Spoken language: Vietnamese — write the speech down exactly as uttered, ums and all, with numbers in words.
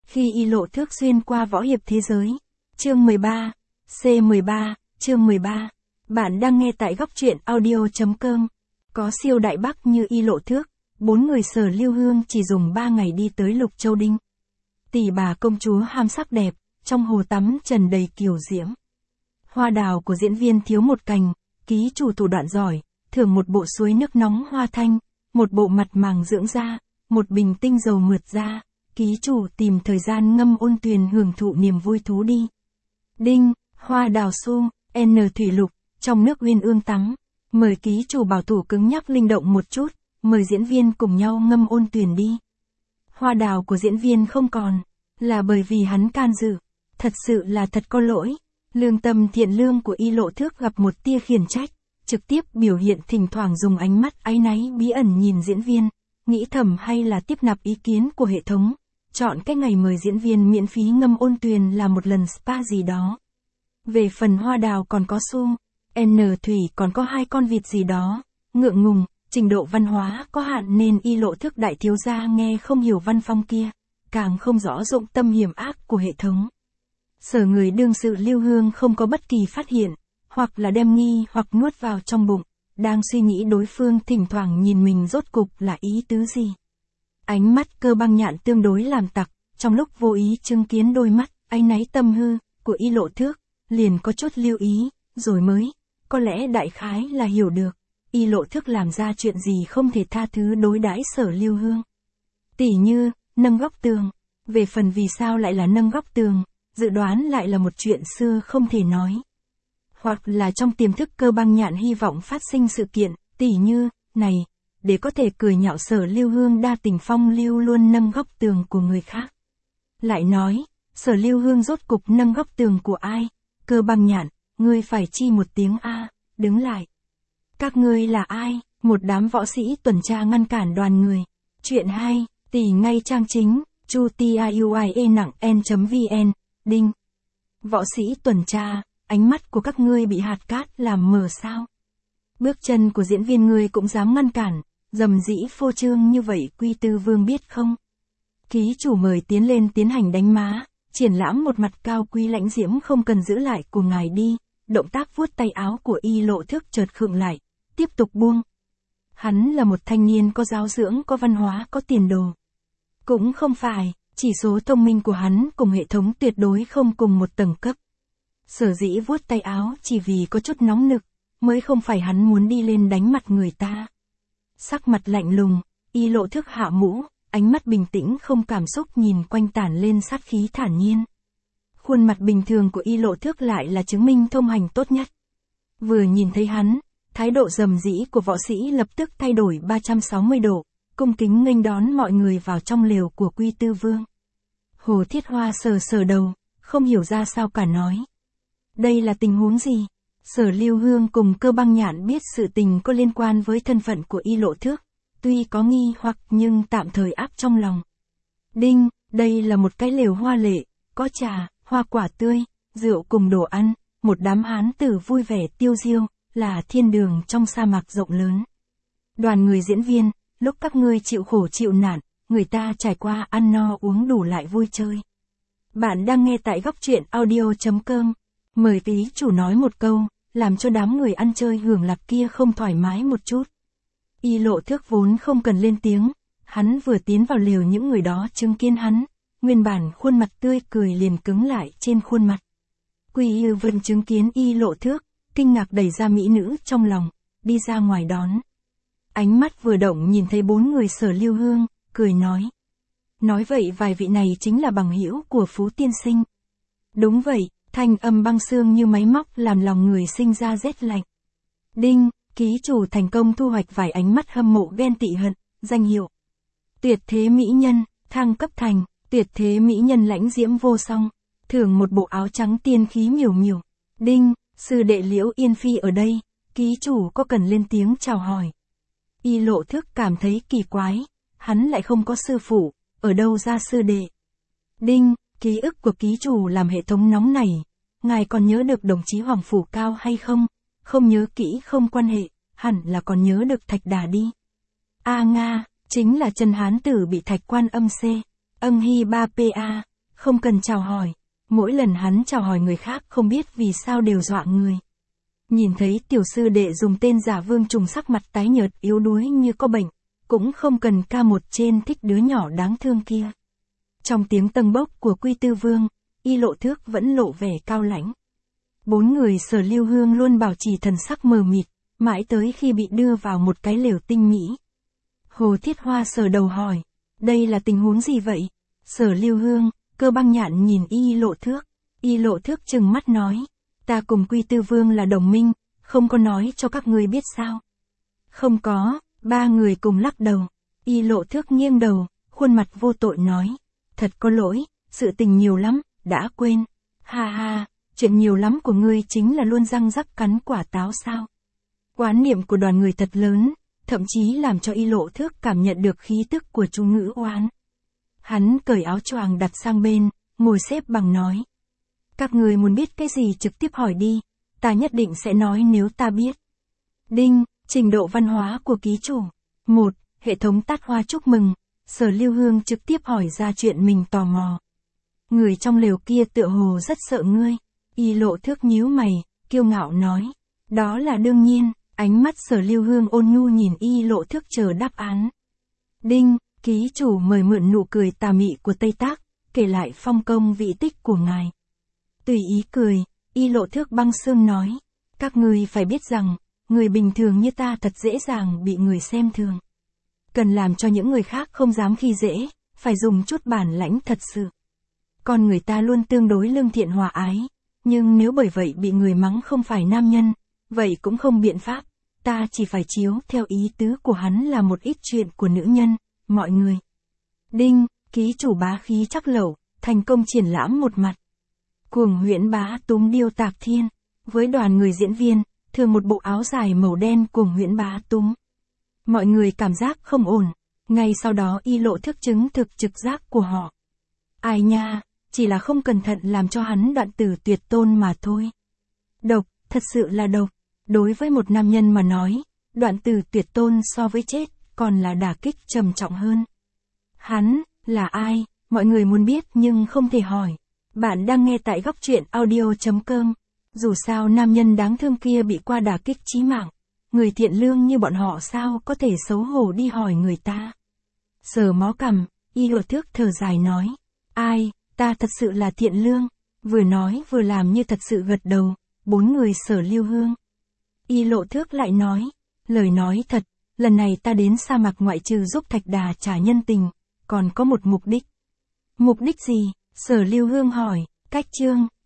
Khi y lộ thước xuyên qua võ hiệp thế giới. Chương mười ba. C mười ba, chương mười ba. Bạn đang nghe tại góc truyện audio.com. Có siêu đại bắc như y lộ thước, bốn người Sở Lưu Hương chỉ dùng ba ngày đi tới Lục Châu Đinh. Tỷ bà công chúa ham sắc đẹp, trong hồ tắm trần đầy kiều diễm. Hoa đào của diễn viên thiếu một cành, ký chủ thủ đoạn giỏi, thưởng một bộ suối nước nóng hoa thanh, một bộ mặt màng dưỡng da, một bình tinh dầu mượt da. Ký chủ tìm thời gian ngâm ôn tuyền hưởng thụ niềm vui thú đi. Đinh, hoa đào su, N thủy lục, trong nước uyên ương tắm. Mời ký chủ bảo thủ cứng nhắc linh động một chút, mời diễn viên cùng nhau ngâm ôn tuyền đi. Hoa đào của diễn viên không còn, là bởi vì hắn can dự. Thật sự là thật có lỗi. Lương tâm thiện lương của y lộ thước gặp một tia khiển trách, trực tiếp biểu hiện thỉnh thoảng dùng ánh mắt áy náy bí ẩn nhìn diễn viên, nghĩ thầm hay là tiếp nạp ý kiến của hệ thống. Chọn cái ngày mời diễn viên miễn phí ngâm ôn tuyền là một lần spa gì đó. Về phần hoa đào còn có su, N thủy còn có hai con vịt gì đó, ngượng ngùng, trình độ văn hóa có hạn nên y lộ thước đại thiếu gia nghe không hiểu văn phong kia, càng không rõ dụng tâm hiểm ác của hệ thống. Sở người đương sự Lưu Hương không có bất kỳ phát hiện, hoặc là đem nghi hoặc nuốt vào trong bụng, đang suy nghĩ đối phương thỉnh thoảng nhìn mình rốt cục là ý tứ gì. Ánh mắt Cơ Băng Nhạn tương đối làm tặc, trong lúc vô ý chứng kiến đôi mắt áy náy tâm hư của y lộ thước, liền có chút lưu ý, rồi mới, có lẽ đại khái là hiểu được, y lộ thước làm ra chuyện gì không thể tha thứ đối đãi Sở Lưu Hương. Tỉ như, nâng góc tường, về phần vì sao lại là nâng góc tường, dự đoán lại là một chuyện xưa không thể nói. Hoặc là trong tiềm thức Cơ Băng Nhạn hy vọng phát sinh sự kiện, tỉ như, này, để có thể cười nhạo Sở Lưu Hương đa tình phong lưu luôn nâng góc tường của người khác. Lại nói, Sở Lưu Hương rốt cục nâng góc tường của ai? Cơ Băng Nhạn, ngươi phải chi một tiếng A, đứng lại. Các ngươi là ai? Một đám võ sĩ tuần tra ngăn cản đoàn người. Chuyện hay, tỷ ngay trang chính, chu tiuie nặng n.vn, đinh. Võ sĩ tuần tra, ánh mắt của các ngươi bị hạt cát làm mờ sao? Bước chân của diễn viên ngươi cũng dám ngăn cản, dầm dĩ phô trương như vậy Quy Tư Vương biết không? Ký chủ mời tiến lên tiến hành đánh má, triển lãm một mặt cao quý lãnh diễm không cần giữ lại của ngài đi, động tác vuốt tay áo của y lộ thước chợt khựng lại, tiếp tục buông. Hắn là một thanh niên có giáo dưỡng, có văn hóa, có tiền đồ. Cũng không phải, chỉ số thông minh của hắn cùng hệ thống tuyệt đối không cùng một tầng cấp. Sở dĩ vuốt tay áo chỉ vì có chút nóng nực, mới không phải hắn muốn đi lên đánh mặt người ta. Sắc mặt lạnh lùng, y lộ thước hạ mũ, ánh mắt bình tĩnh không cảm xúc nhìn quanh tản lên sát khí thản nhiên. Khuôn mặt bình thường của y lộ thước lại là chứng minh thông hành tốt nhất. Vừa nhìn thấy hắn, thái độ rầm rĩ của võ sĩ lập tức thay đổi ba trăm sáu mươi độ, cung kính nghênh đón mọi người vào trong lều của Quy Tư Vương. Hồ Thiết Hoa sờ sờ đầu, không hiểu ra sao cả nói. Đây là tình huống gì? Sở Lưu Hương cùng Cơ Băng Nhạn biết sự tình có liên quan với thân phận của y lộ thước, tuy có nghi hoặc nhưng tạm thời áp trong lòng. Đinh, đây là một cái lều hoa lệ, có trà, hoa quả tươi, rượu cùng đồ ăn, một đám hán tử vui vẻ tiêu diêu, là thiên đường trong sa mạc rộng lớn. Đoàn người diễn viên, lúc các ngươi chịu khổ chịu nạn, người ta trải qua ăn no uống đủ lại vui chơi. Bạn đang nghe tại góc truyện audio.com. Mời ký chủ nói một câu, làm cho đám người ăn chơi hưởng lạc kia không thoải mái một chút. Y lộ thước vốn không cần lên tiếng, hắn vừa tiến vào lều những người đó chứng kiến hắn, nguyên bản khuôn mặt tươi cười liền cứng lại trên khuôn mặt. Quy Yêu Vân chứng kiến y lộ thước, kinh ngạc đẩy ra mỹ nữ trong lòng, đi ra ngoài đón. Ánh mắt vừa động nhìn thấy bốn người Sở Lưu Hương, cười nói. Nói vậy vài vị này chính là bằng hữu của Phú tiên sinh. Đúng vậy. Thanh âm băng xương như máy móc làm lòng người sinh ra rét lạnh. Đinh, ký chủ thành công thu hoạch vài ánh mắt hâm mộ ghen tị hận, danh hiệu. Tuyệt thế mỹ nhân, thăng cấp thành, tuyệt thế mỹ nhân lãnh diễm vô song, thưởng một bộ áo trắng tiên khí miểu miểu. Đinh, sư đệ Liễu Yên Phi ở đây, ký chủ có cần lên tiếng chào hỏi. Y lộ thước cảm thấy kỳ quái, hắn lại không có sư phụ, ở đâu ra sư đệ. Đinh, ký ức của ký chủ làm hệ thống nóng nảy, ngài còn nhớ được đồng chí Hoàng Phủ Cao hay không? Không nhớ kỹ không quan hệ, hẳn là còn nhớ được Thạch Đà đi. A Nga, chính là chân hán tử bị Thạch Quan âm C, âng hy ba pa, Không cần chào hỏi. Mỗi lần hắn chào hỏi người khác không biết vì sao đều dọa người. Nhìn thấy tiểu sư đệ dùng tên giả Vương Trùng sắc mặt tái nhợt yếu đuối như có bệnh, cũng không cần ca một trên thích đứa nhỏ đáng thương kia. Trong tiếng tâng bốc của Quy Tư Vương, Y Lộ Thước vẫn lộ vẻ cao lãnh. Bốn người Sở Lưu Hương luôn bảo trì thần sắc mờ mịt, mãi tới khi bị đưa vào một cái lều tinh mỹ. Hồ Thiết Hoa sờ đầu hỏi, đây là tình huống gì vậy? Sở Lưu Hương, Cơ Băng Nhạn nhìn Y Lộ Thước. Y Lộ Thước trừng mắt nói, ta cùng Quy Tư Vương là đồng minh, không có nói cho các ngươi biết sao? Không có, ba người cùng lắc đầu. Y Lộ Thước nghiêng đầu, khuôn mặt vô tội nói, thật có lỗi, sự tình nhiều lắm, đã quên. Ha ha, chuyện nhiều lắm của ngươi chính là luôn răng rắc cắn quả táo sao? Oán niệm của đoàn người thật lớn, thậm chí làm cho Y Lộ Thước cảm nhận được khí tức của chú ngữ oán. Hắn cởi áo choàng đặt sang bên, ngồi xếp bằng nói. Các người muốn biết cái gì trực tiếp hỏi đi, ta nhất định sẽ nói nếu ta biết. Đinh, trình độ văn hóa của ký chủ. một. Hệ thống tát hoa chúc mừng. Sở Lưu Hương trực tiếp hỏi ra chuyện mình tò mò. Người trong lều kia tựa hồ rất sợ ngươi. Y Lộ Thước nhíu mày, kiêu ngạo nói. Đó là đương nhiên. Ánh mắt Sở Lưu Hương ôn nhu nhìn Y Lộ Thước chờ đáp án. Đinh, ký chủ mời mượn nụ cười tà mị của Tây Tác, kể lại phong công vị tích của ngài. Tùy ý cười, Y Lộ Thước băng xương nói. Các ngươi phải biết rằng, người bình thường như ta thật dễ dàng bị người xem thường. Cần làm cho những người khác không dám khi dễ, phải dùng chút bản lãnh thật sự. Con người ta luôn tương đối lương thiện hòa ái, nhưng nếu bởi vậy bị người mắng không phải nam nhân, vậy cũng không biện pháp, ta chỉ phải chiếu theo ý tứ của hắn là một ít chuyện của nữ nhân, mọi người. Đinh, ký chủ bá khí chắc lẩu, thành công triển lãm một mặt. Cuồng huyễn bá túm điêu tạc thiên, với đoàn người diễn viên, thường một bộ áo dài màu đen cuồng huyễn bá túm. Mọi người cảm giác không ổn, ngay sau đó Y Lộ Thước chứng thực trực giác của họ. Ai nha, chỉ là không cẩn thận làm cho hắn đoạn tử tuyệt tôn mà thôi. Độc, thật sự là độc. Đối với một nam nhân mà nói, đoạn tử tuyệt tôn so với chết, còn là đả kích trầm trọng hơn. Hắn, là ai, mọi người muốn biết nhưng không thể hỏi. Bạn đang nghe tại góc truyện audio chấm com. Dù sao nam nhân đáng thương kia bị qua đả kích chí mạng. Người thiện lương như bọn họ sao có thể xấu hổ đi hỏi người ta. Sờ mó cằm, Y Lộ Thước thở dài nói. Ai, ta thật sự là thiện lương. Vừa nói vừa làm như thật sự gật đầu. Bốn người Sở Lưu Hương. Y Lộ Thước lại nói. Lời nói thật, lần này ta đến sa mạc ngoại trừ giúp Thạch Đà trả nhân tình, còn có một mục đích. Mục đích gì? Sở Lưu Hương hỏi. Cách chương.